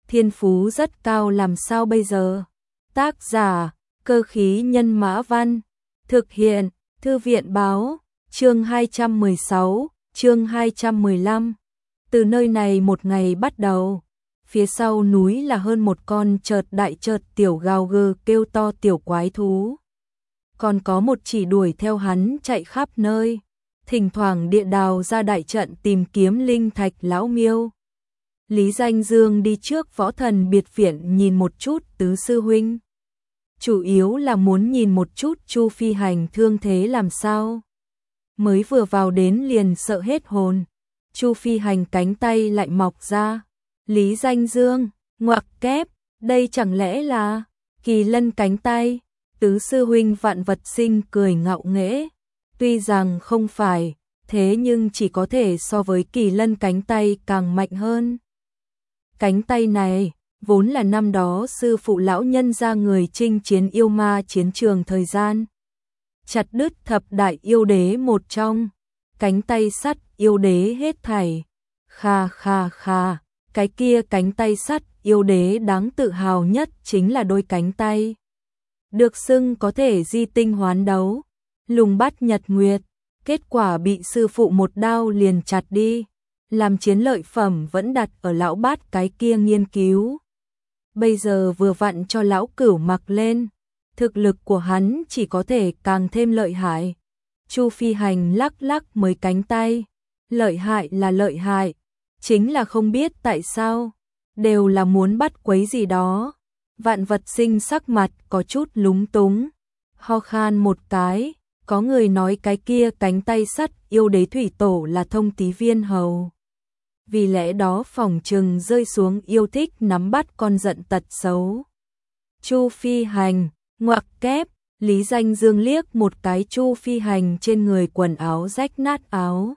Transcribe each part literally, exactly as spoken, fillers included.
thiên phú rất cao làm sao bây giờ? Tác giả, Cơ khí nhân mã văn, thực hiện, Thư viện báo, chương hai trăm mười sáu, chương hai trăm mười lăm. Từ nơi này một ngày bắt đầu, phía sau núi là hơn một con chợt đại chợt tiểu gào gừ kêu to tiểu quái thú. Còn có một chỉ đuổi theo hắn chạy khắp nơi, thỉnh thoảng địa đào ra đại trận tìm kiếm linh thạch lão miêu. Lý Danh Dương đi trước Võ Thần biệt viện nhìn một chút tứ sư huynh. Chủ yếu là muốn nhìn một chút Chu Phi Hành thương thế làm sao. Mới vừa vào đến liền sợ hết hồn. Chu Phi Hành cánh tay lại mọc ra. Lý Danh Dương, ngoặc kép, đây chẳng lẽ là Kỳ Lân cánh tay? Tứ sư huynh Vạn Vật Sinh cười ngạo nghễ. Tuy rằng không phải, thế nhưng chỉ có thể so với Kỳ Lân cánh tay càng mạnh hơn. Cánh tay này vốn là năm đó sư phụ lão nhân ra người chinh chiến yêu ma chiến trường thời gian. Chặt đứt thập đại yêu đế một trong, cánh tay sắt yêu đế hết thảy. Kha kha kha, cái kia cánh tay sắt yêu đế đáng tự hào nhất chính là đôi cánh tay. Được xưng có thể di tinh hoán đấu, lùng bắt nhật nguyệt, kết quả bị sư phụ một đao liền chặt đi. Làm chiến lợi phẩm vẫn đặt ở lão bát cái kia nghiên cứu. Bây giờ vừa vặn cho lão cửu mặc lên, thực lực của hắn chỉ có thể càng thêm lợi hại. Chu Phi Hành lắc lắc mới cánh tay, lợi hại là lợi hại, chính là không biết tại sao, đều là muốn bắt quấy gì đó. Vạn Vật Sinh sắc mặt có chút lúng túng, ho khan một cái, có người nói cái kia cánh tay sắt yêu đế thủy tổ là Thông Tí Viên Hầu. Vì lẽ đó phòng trừng rơi xuống yêu thích nắm bắt con giận tật xấu. Chu Phi Hành, ngoặc kép, Lý Danh Dương liếc một cái Chu Phi Hành trên người quần áo rách nát áo.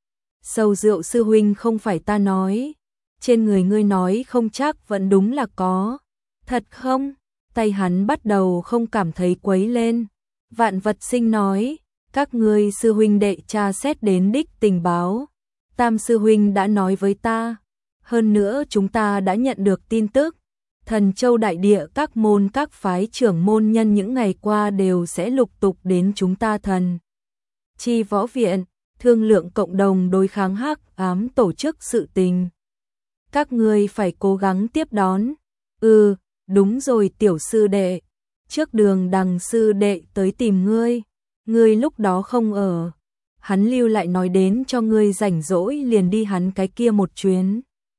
Sầu rượu sư huynh không phải ta nói, trên người ngươi nói không chắc vẫn đúng là có. Thật không? Tay hắn bắt đầu không cảm thấy quấy lên. Vạn Vật Sinh nói, các ngươi sư huynh đệ tra xét đến đích tình báo. Tam sư huynh đã nói với ta, hơn nữa chúng ta đã nhận được tin tức, Thần Châu đại địa các môn các phái trưởng môn nhân những ngày qua đều sẽ lục tục đến chúng ta Thần Chi Võ Viện, thương lượng cộng đồng đối kháng hắc ám tổ chức sự tình. Các ngươi phải cố gắng tiếp đón. Ừ, đúng rồi tiểu sư đệ, trước Đường Đằng sư đệ tới tìm ngươi, ngươi lúc đó không ở. Hắn lưu lại nói đến cho ngươi rảnh rỗi liền đi hắn cái kia một chuyến.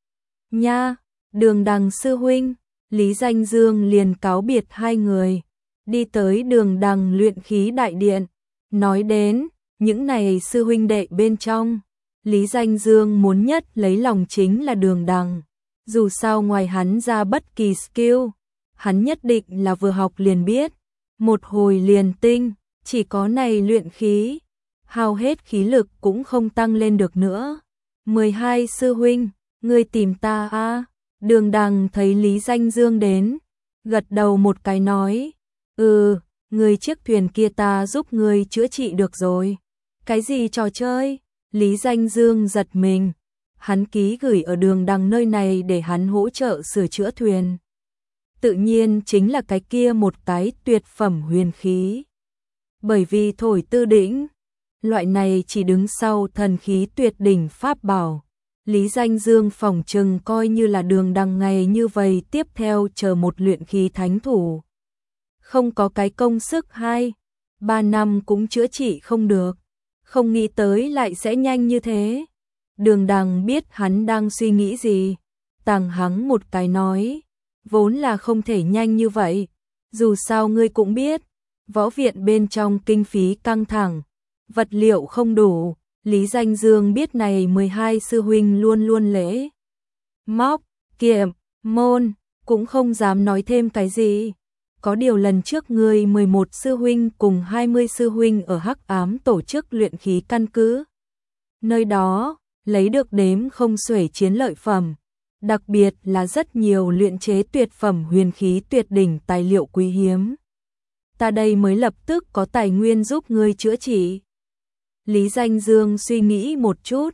Nha, Đường Đằng sư huynh, Lý Danh Dương liền cáo biệt hai người, đi tới Đường Đằng luyện khí đại điện, nói đến, những này sư huynh đệ bên trong, Lý Danh Dương muốn nhất lấy lòng chính là Đường Đằng, dù sao ngoài hắn ra bất kỳ skill, hắn nhất định là vừa học liền biết, một hồi liền tinh, chỉ có này luyện khí. Hao hết khí lực cũng không tăng lên được nữa. mười hai sư huynh, ngươi tìm ta a? À? Đường Đằng thấy Lý Danh Dương đến, gật đầu một cái nói, ừ, người chiếc thuyền kia ta giúp ngươi chữa trị được rồi. Cái gì trò chơi? Lý Danh Dương giật mình, hắn ký gửi ở Đường Đằng nơi này để hắn hỗ trợ sửa chữa thuyền. Tự nhiên chính là cái kia một cái tuyệt phẩm huyền khí. Bởi vì thổi tư đỉnh, loại này chỉ đứng sau thần khí tuyệt đỉnh pháp bảo. Lý Danh Dương phỏng chừng coi như là Đường Đằng ngày như vậy tiếp theo chờ một luyện khí thánh thủ. Không có cái công sức hai, ba năm cũng chữa trị không được. Không nghĩ tới lại sẽ nhanh như thế. Đường Đằng biết hắn đang suy nghĩ gì. Tàng hắng một cái nói, vốn là không thể nhanh như vậy. Dù sao ngươi cũng biết, võ viện bên trong kinh phí căng thẳng. Vật liệu không đủ, Lý Danh Dương biết này mười hai sư huynh luôn luôn lễ móc, kiệm, môn, cũng không dám nói thêm cái gì. Có điều lần trước người mười một sư huynh cùng hai mươi sư huynh ở hắc ám tổ chức luyện khí căn cứ. Nơi đó, lấy được đếm không xuể chiến lợi phẩm, đặc biệt là rất nhiều luyện chế tuyệt phẩm huyền khí tuyệt đỉnh tài liệu quý hiếm. Ta đây mới lập tức có tài nguyên giúp ngươi chữa trị. Lý Danh Dương suy nghĩ một chút,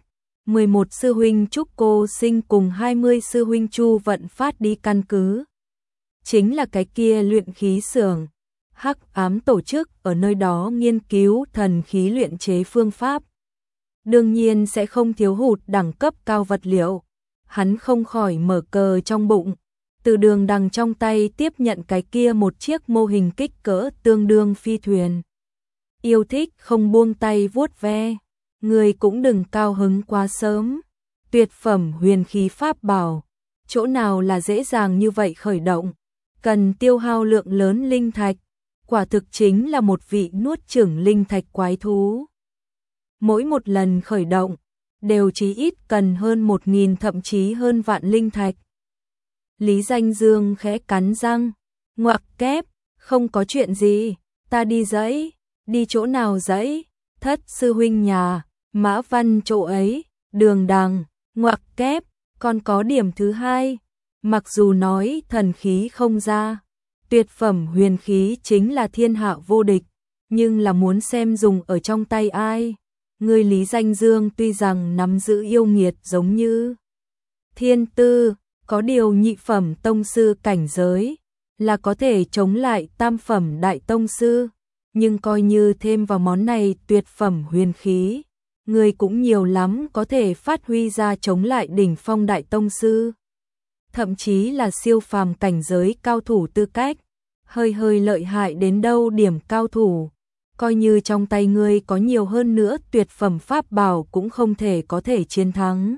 mười một sư huynh Trúc Cô Sinh cùng hai mươi sư huynh Chu Vận Phát đi căn cứ. Chính là cái kia luyện khí xưởng. Hắc ám tổ chức ở nơi đó nghiên cứu thần khí luyện chế phương pháp. Đương nhiên sẽ không thiếu hụt đẳng cấp cao vật liệu. Hắn không khỏi mở cờ trong bụng, từ Đường Đằng trong tay tiếp nhận cái kia một chiếc mô hình kích cỡ tương đương phi thuyền. Yêu thích không buông tay vuốt ve, người cũng đừng cao hứng quá sớm. Tuyệt phẩm huyền khí pháp bảo, chỗ nào là dễ dàng như vậy khởi động, cần tiêu hao lượng lớn linh thạch, quả thực chính là một vị nuốt chửng linh thạch quái thú. Mỗi một lần khởi động, đều chí ít cần hơn một nghìn thậm chí hơn vạn linh thạch. Lý Danh Dương khẽ cắn răng, ngoặc kép, không có chuyện gì, ta đi dãy, đi chỗ nào dãy, Thất sư huynh nhà, Mã Văn chỗ ấy, Đường Đằng, ngoặc kép, còn có điểm thứ hai, mặc dù nói thần khí không ra, tuyệt phẩm huyền khí chính là thiên hạ vô địch, nhưng là muốn xem dùng ở trong tay ai. Người Lý Danh Dương tuy rằng nắm giữ yêu nghiệt giống như thiên tư, có điều nhị phẩm tông sư cảnh giới, là có thể chống lại tam phẩm đại tông sư, nhưng coi như thêm vào món này tuyệt phẩm huyền khí, người cũng nhiều lắm có thể phát huy ra chống lại đỉnh phong đại tông sư, thậm chí là siêu phàm cảnh giới cao thủ tư cách, hơi hơi lợi hại đến đâu điểm cao thủ. Coi như trong tay ngươi có nhiều hơn nữa tuyệt phẩm pháp bảo cũng không thể có thể chiến thắng.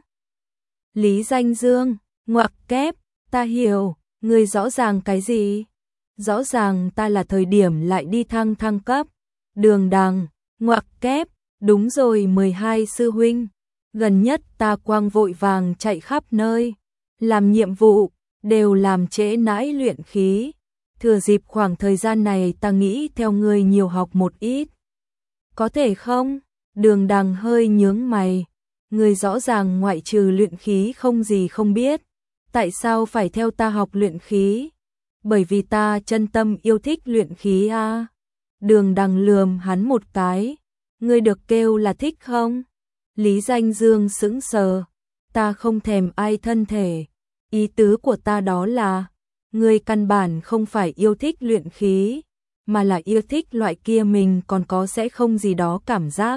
Lý Danh Dương, ngoặc kép, ta hiểu, ngươi rõ ràng cái gì? Rõ ràng ta là thời điểm lại đi thăng thăng cấp. Đường Đằng, ngoặc kép, đúng rồi mười hai sư huynh. Gần nhất ta quang vội vàng chạy khắp nơi, làm nhiệm vụ, đều làm trễ nãi luyện khí. Thừa dịp khoảng thời gian này ta nghĩ theo ngươi nhiều học một ít. Có thể không? Đường Đằng hơi nhướng mày. Ngươi rõ ràng ngoại trừ luyện khí không gì không biết. Tại sao phải theo ta học luyện khí? Bởi vì ta chân tâm yêu thích luyện khí à? Đường Đằng lườm hắn một cái. Ngươi được kêu là thích không? Lý Danh Dương sững sờ. Ta không thèm ai thân thể. Ý tứ của ta đó là ngươi căn bản không phải yêu thích luyện khí, mà là yêu thích loại kia mình còn có sẽ không gì đó cảm giác.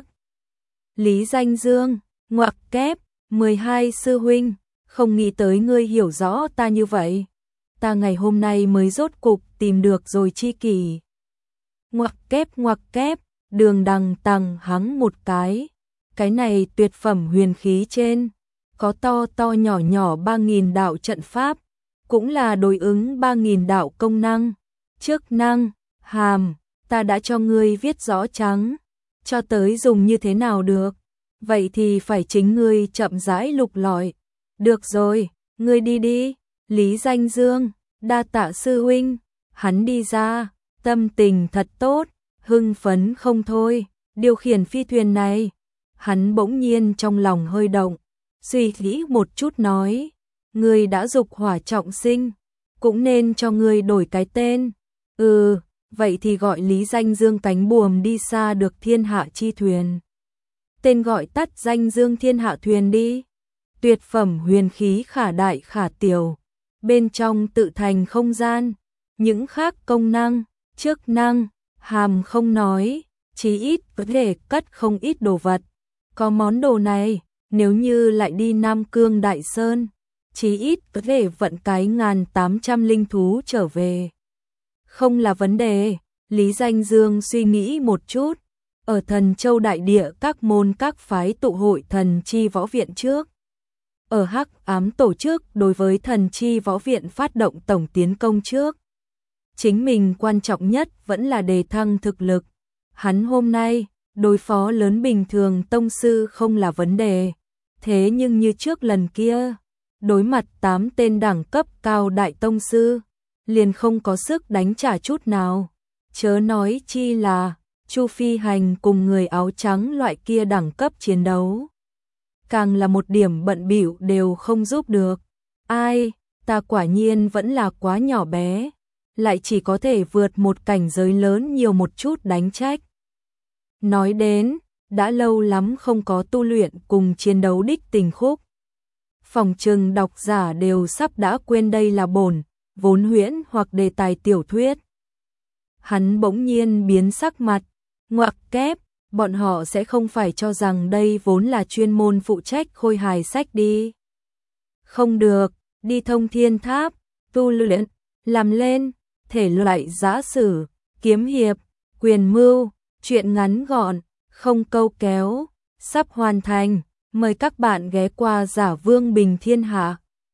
Lý Danh Dương, ngoặc kép, mười hai sư huynh, không nghĩ tới ngươi hiểu rõ ta như vậy. Ta ngày hôm nay mới rốt cục tìm được rồi chi kỷ. Ngoặc kép ngoặc kép, Đường Đằng tằng hắng một cái. Cái này tuyệt phẩm huyền khí trên, có to to nhỏ nhỏ ba nghìn đạo trận pháp. Cũng là đối ứng ba nghìn đạo công năng, chức năng, hàm, ta đã cho ngươi viết rõ trắng, cho tới dùng như thế nào được, vậy thì phải chính ngươi chậm rãi lục lọi. Được rồi, ngươi đi đi. Lý Danh Dương, đa tạ sư huynh. Hắn đi ra, tâm tình thật tốt, hưng phấn không thôi, điều khiển phi thuyền này. Hắn bỗng nhiên trong lòng hơi động, suy nghĩ một chút nói. Ngươi đã dục hỏa trọng sinh, cũng nên cho ngươi đổi cái tên. Ừ, vậy thì gọi Lý Danh Dương cánh buồm đi xa được thiên hạ chi thuyền. Tên gọi tắt Danh Dương thiên hạ thuyền đi. Tuyệt phẩm huyền khí khả đại khả tiểu, bên trong tự thành không gian, những khác công năng, chức năng, hàm không nói, chí ít có thể cất không ít đồ vật. Có món đồ này, nếu như lại đi Nam Cương Đại Sơn, chí ít có thể vận cái ngàn tám trăm linh thú trở về. Không là vấn đề. Lý Danh Dương suy nghĩ một chút. Ở Thần Châu Đại Địa các môn các phái tụ hội Thần Chi Võ Viện trước. Ở Hắc Ám tổ chức đối với Thần Chi Võ Viện phát động tổng tiến công trước. Chính mình quan trọng nhất vẫn là đề thăng thực lực. Hắn hôm nay, đối phó lớn bình thường tông sư không là vấn đề. Thế nhưng như trước lần kia, đối mặt tám tên đẳng cấp cao đại tông sư, liền không có sức đánh trả chút nào. Chớ nói chi là Chu Phi Hành cùng người áo trắng loại kia đẳng cấp chiến đấu. Càng là một điểm bận bịu đều không giúp được. Ai, ta quả nhiên vẫn là quá nhỏ bé, lại chỉ có thể vượt một cảnh giới lớn nhiều một chút đánh trách. Nói đến, đã lâu lắm không có tu luyện cùng chiến đấu đích tình khúc. Phòng trừng độc giả đều sắp đã quên đây là bổn, vốn huyễn hoặc đề tài tiểu thuyết. Hắn bỗng nhiên biến sắc mặt, ngoặc kép, bọn họ sẽ không phải cho rằng đây vốn là chuyên môn phụ trách khôi hài sách đi. Không được, đi Thông Thiên Tháp, tu luyện, làm lên, thể loại giã sử, kiếm hiệp, quyền mưu, truyện ngắn gọn, không câu kéo, sắp hoàn thành, mời các bạn ghé qua Giả Vương Bình Thiên Hạ.